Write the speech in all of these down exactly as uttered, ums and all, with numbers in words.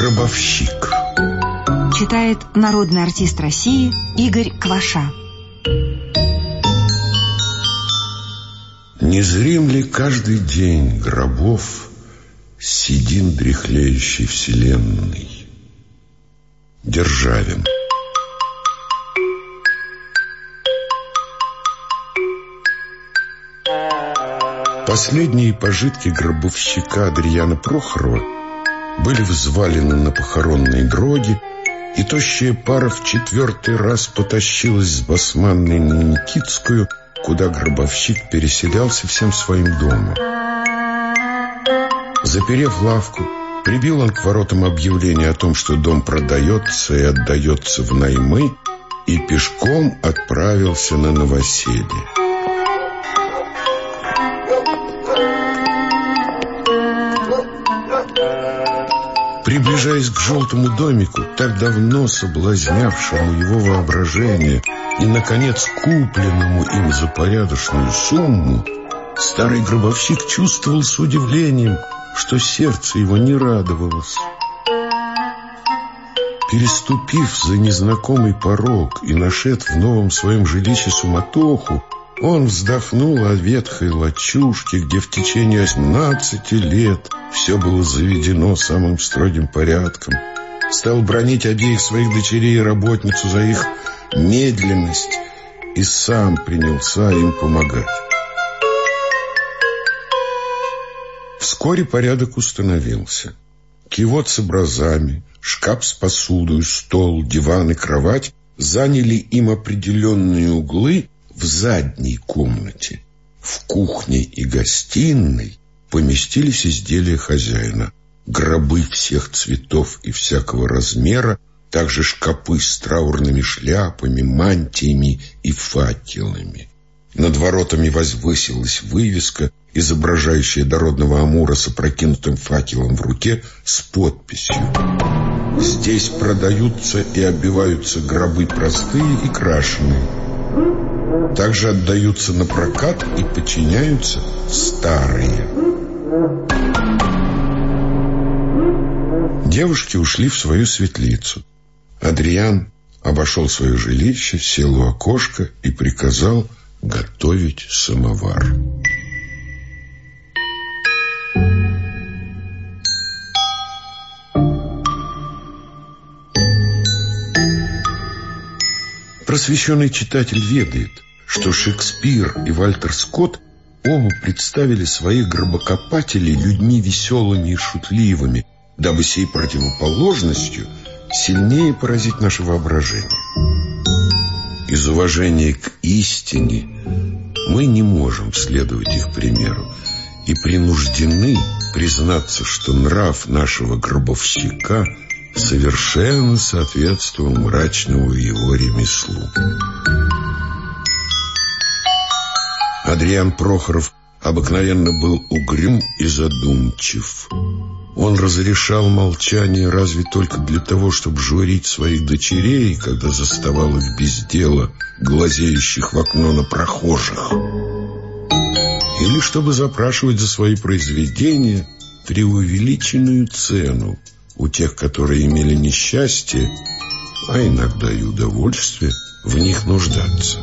Гробовщик. Читает народный артист России Игорь Кваша. Незрим ли каждый день гробов седин дряхлеющей вселенной? Державин. Последние пожитки гробовщика Адрияна Прохорова были взвалены на похоронные дроги, и тощая пара в четвертый раз потащилась с Басманной на Никитскую, куда гробовщик переселялся всем своим домом. Заперев лавку, прибил он к воротам объявление о том, что дом продается и отдается в наймы, и пешком отправился на новоселье. Приближаясь к желтому домику, так давно соблазнявшему его воображение и, наконец, купленному им за порядочную сумму, старый гробовщик чувствовал с удивлением, что сердце его не радовалось. Переступив за незнакомый порог и нашед в новом своем жилище суматоху, он вздохнул о ветхой лачушке, где в течение восемнадцати лет все было заведено самым строгим порядком. Стал бранить обеих своих дочерей и работницу за их медленность и сам принялся им помогать. Вскоре порядок установился. Кивот с образами, шкаф с посудой, стол, диван и кровать заняли им определенные углы в задней комнате. В кухне и гостиной поместились изделия хозяина: гробы всех цветов и всякого размера, также шкапы с траурными шляпами, мантиями и факелами. Над воротами возвысилась вывеска, изображающая дородного Амура с опрокинутым факелом в руке, с подписью: «Здесь продаются и оббиваются гробы простые и крашеные. Также отдаются на прокат и подчиняются старые». Девушки ушли в свою светлицу. Адриян обошел свое жилище, сел у окошка и приказал готовить самовар. Просвещенный читатель ведает, что Шекспир и Вальтер Скотт оба представили своих гробокопателей людьми веселыми и шутливыми, дабы сей противоположностью сильнее поразить наше воображение. Из уважения к истине мы не можем следовать их примеру и принуждены признаться, что нрав нашего гробовщика совершенно соответствовал мрачному его ремеслу. Адриян Прохоров обыкновенно был угрюм и задумчив. Он разрешал молчание разве только для того, чтобы журить своих дочерей, когда заставал их без дела, глазеющих в окно на прохожих, или чтобы запрашивать за свои произведения преувеличенную цену у тех, которые имели несчастье, а иногда и удовольствие в них нуждаться.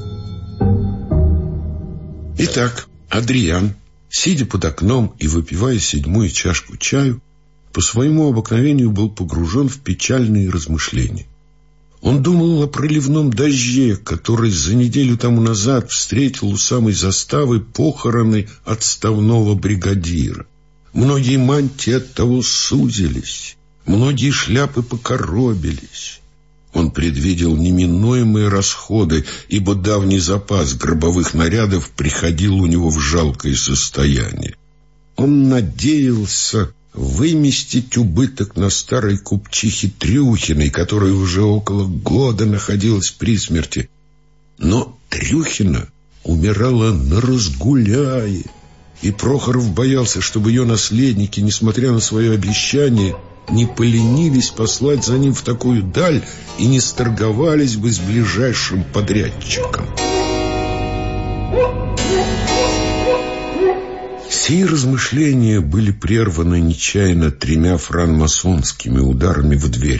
Итак, Адриян, сидя под окном и выпивая седьмую чашку чаю, по своему обыкновению был погружен в печальные размышления. Он думал о проливном дожде, который за неделю тому назад встретил у самой заставы похороны отставного бригадира. Многие мантии оттого сузились, многие шляпы покоробились. Он предвидел неминуемые расходы, ибо давний запас гробовых нарядов приходил у него в жалкое состояние. Он надеялся выместить убыток на старой купчихе Трюхиной, которая уже около года находилась при смерти. Но Трюхина умирала на разгуляе, и Прохоров боялся, чтобы ее наследники, несмотря на свое обещание, не поленились послать за ним в такую даль и не сторговались бы с ближайшим подрядчиком. Сии размышления были прерваны нечаянно тремя франмасонскими ударами в дверь.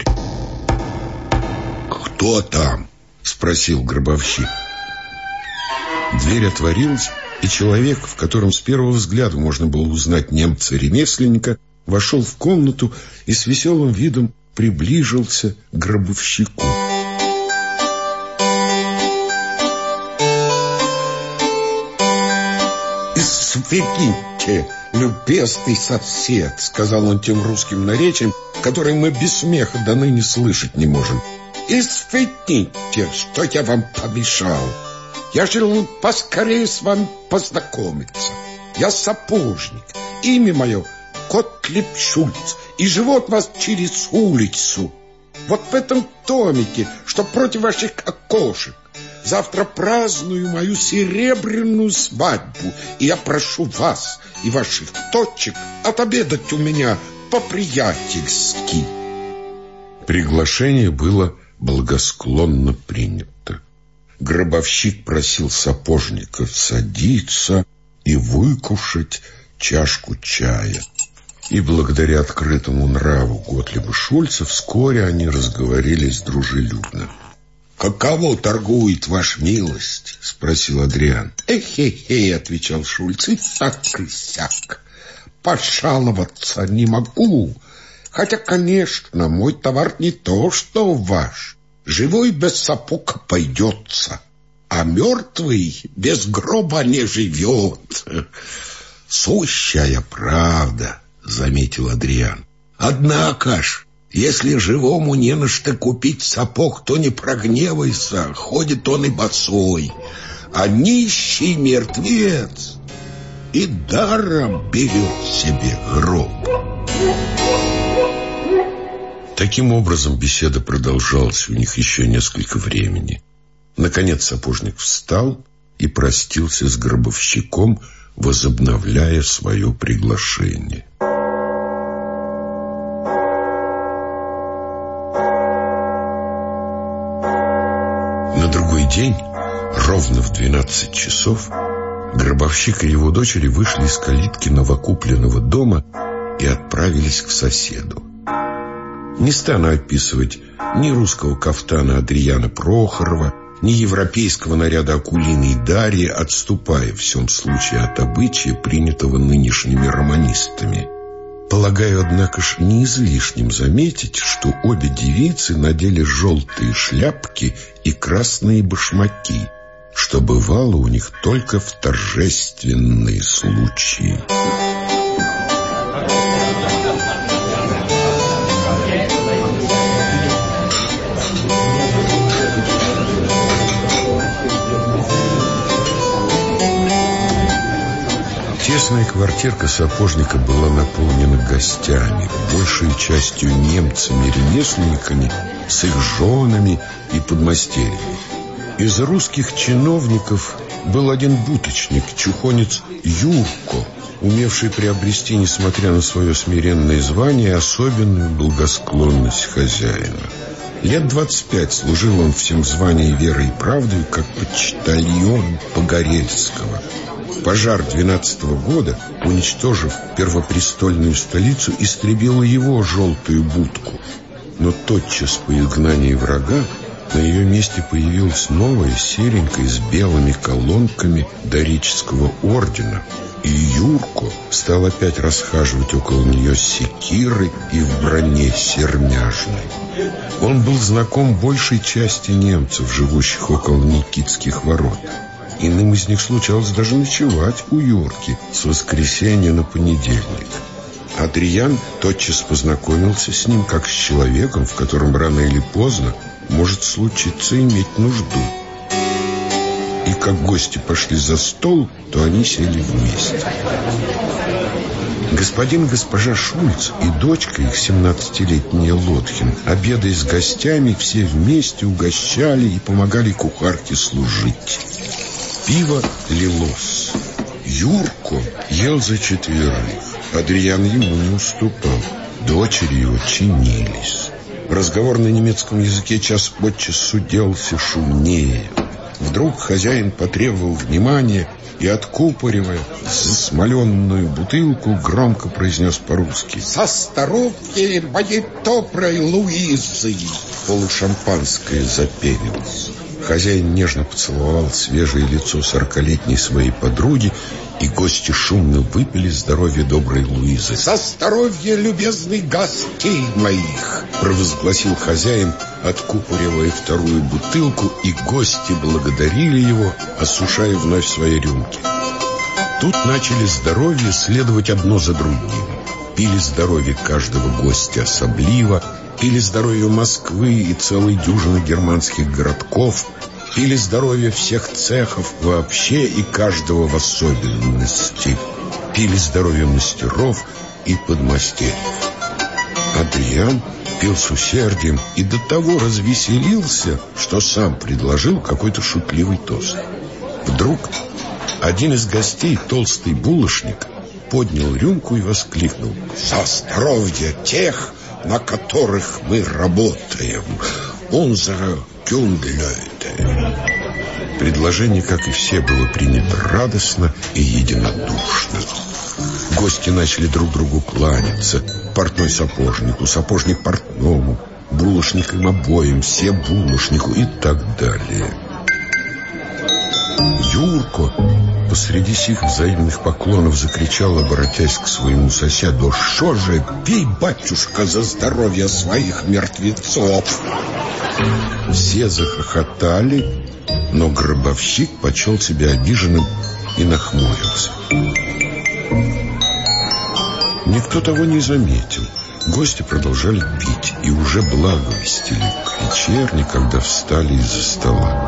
«Кто там?» — спросил гробовщик. Дверь отворилась, и человек, в котором с первого взгляда можно было узнать немца-ремесленника, вошел в комнату и с веселым видом приближился к гробовщику. «Извините, любезный сосед», — сказал он тем русским наречием, которое мы без смеха до ныне слышать не можем. «Извините, что я вам помешал. Я желал поскорее с вами познакомиться. Я сапожник. Имя мое Готлиб Шульц. И живу от вас через улицу. Вот в этом домике, что против ваших окошек. Завтра праздную мою серебряную свадьбу. И я прошу вас и ваших дочек отобедать у меня по-приятельски». Приглашение было благосклонно принято. Гробовщик просил сапожников садиться и выкушать чашку чая. И благодаря открытому нраву Готлиба Шульца вскоре они разговорились дружелюбно. «Каково торгует ваша милость?» — спросил Адриан. «Эхе-хе», — отвечал Шульц, — «и так и сяк. Пожаловаться не могу. Хотя, конечно, мой товар не то, что ваш. Живой без сапог пойдется, а мертвый без гроба не живет». «Сущая правда», — заметил Адриан. «Однако ж, если живому не на что купить сапог, то не прогневайся, ходит он и босой, а нищий мертвец и даром берет себе гроб». Таким образом, беседа продолжалась у них еще несколько времени. Наконец сапожник встал и простился с гробовщиком, возобновляя свое приглашение. На другой день, ровно в двенадцать часов, гробовщик и его дочери вышли из калитки новокупленного дома и отправились к соседу. Не стану описывать ни русского кафтана Адрияна Прохорова, ни европейского наряда Акулины и Дарьи, отступая в всем случае от обычая, принятого нынешними романистами. Полагаю, однако ж, не излишним заметить, что обе девицы надели желтые шляпки и красные башмаки, что бывало у них только в торжественные случаи. Тесная квартирка сапожника была наполнена гостями, большей частью немцами-ремесленниками с их женами и подмастерьями. Из русских чиновников был один будочник, чухонец Юрко, умевший приобрести, несмотря на свое смиренное звание, особенную благосклонность хозяина. Лет двадцать пять служил он всем званием верой и правдой, как почтальон Погорельского. Пожар двенадцатого года, уничтожив первопрестольную столицу, истребила его желтую будку. Но тотчас по изгнании врага на ее месте появилась новая, серенькая, с белыми колонками дорического ордена. И Юрко стал опять расхаживать около нее с секирой и в броне сермяжной. Он был знаком большей части немцев, живущих около Никитских ворот. Иным из них случалось даже ночевать у Юрки с воскресенья на понедельник. Адриан тотчас познакомился с ним как с человеком, в котором рано или поздно может случиться иметь нужду. И как гости пошли за стол, то они сели вместе. Господин и госпожа Шульц и дочка их, семнадцатилетняя Лотхин, обедая с гостями, все вместе угощали и помогали кухарке служить. Пиво лилось. Юрко ел за четверых. Адриан ему не уступал. Дочери его чинились. Разговор на немецком языке час от часу делался шумнее. Вдруг хозяин потребовал внимания и, откупоривая засмоленную бутылку, громко произнес по-русски: «За здоровье моей доброй Луизы!» Полушампанское запенилось. Хозяин нежно поцеловал свежее лицо сорокалетней своей подруги, и гости шумно выпили здоровье доброй Луизы. «За здоровье любезных гостей моих!» провозгласил хозяин, откупоривая вторую бутылку, и гости благодарили его, осушая вновь свои рюмки. Тут начали здоровье следовать одно за другим. Пили здоровье каждого гостя особливо, пили здоровье Москвы и целой дюжины германских городков, пили здоровье всех цехов вообще и каждого в особенности, пили здоровье мастеров и подмастерьев. Адриан пил с усердием и до того развеселился, что сам предложил какой-то шутливый тост. Вдруг один из гостей, толстый булочник, поднял рюмку и воскликнул: «За здоровье тех, на которых мы работаем! Unsere Kundenleute!» Предложение, как и все, было принято радостно и единодушно. Гости начали друг другу кланяться: портной сапожнику, сапожник портному, булочник им обоим, все булочнику и так далее. Юрко посреди сих взаимных поклонов закричал, обратясь к своему соседу: «Шо же, пей, батюшка, за здоровье своих мертвецов!» Все захохотали, но гробовщик почел себя обиженным и нахмурился. Никто того не заметил. Гости продолжали пить и уже благовестили к вечерне, когда встали из-за стола.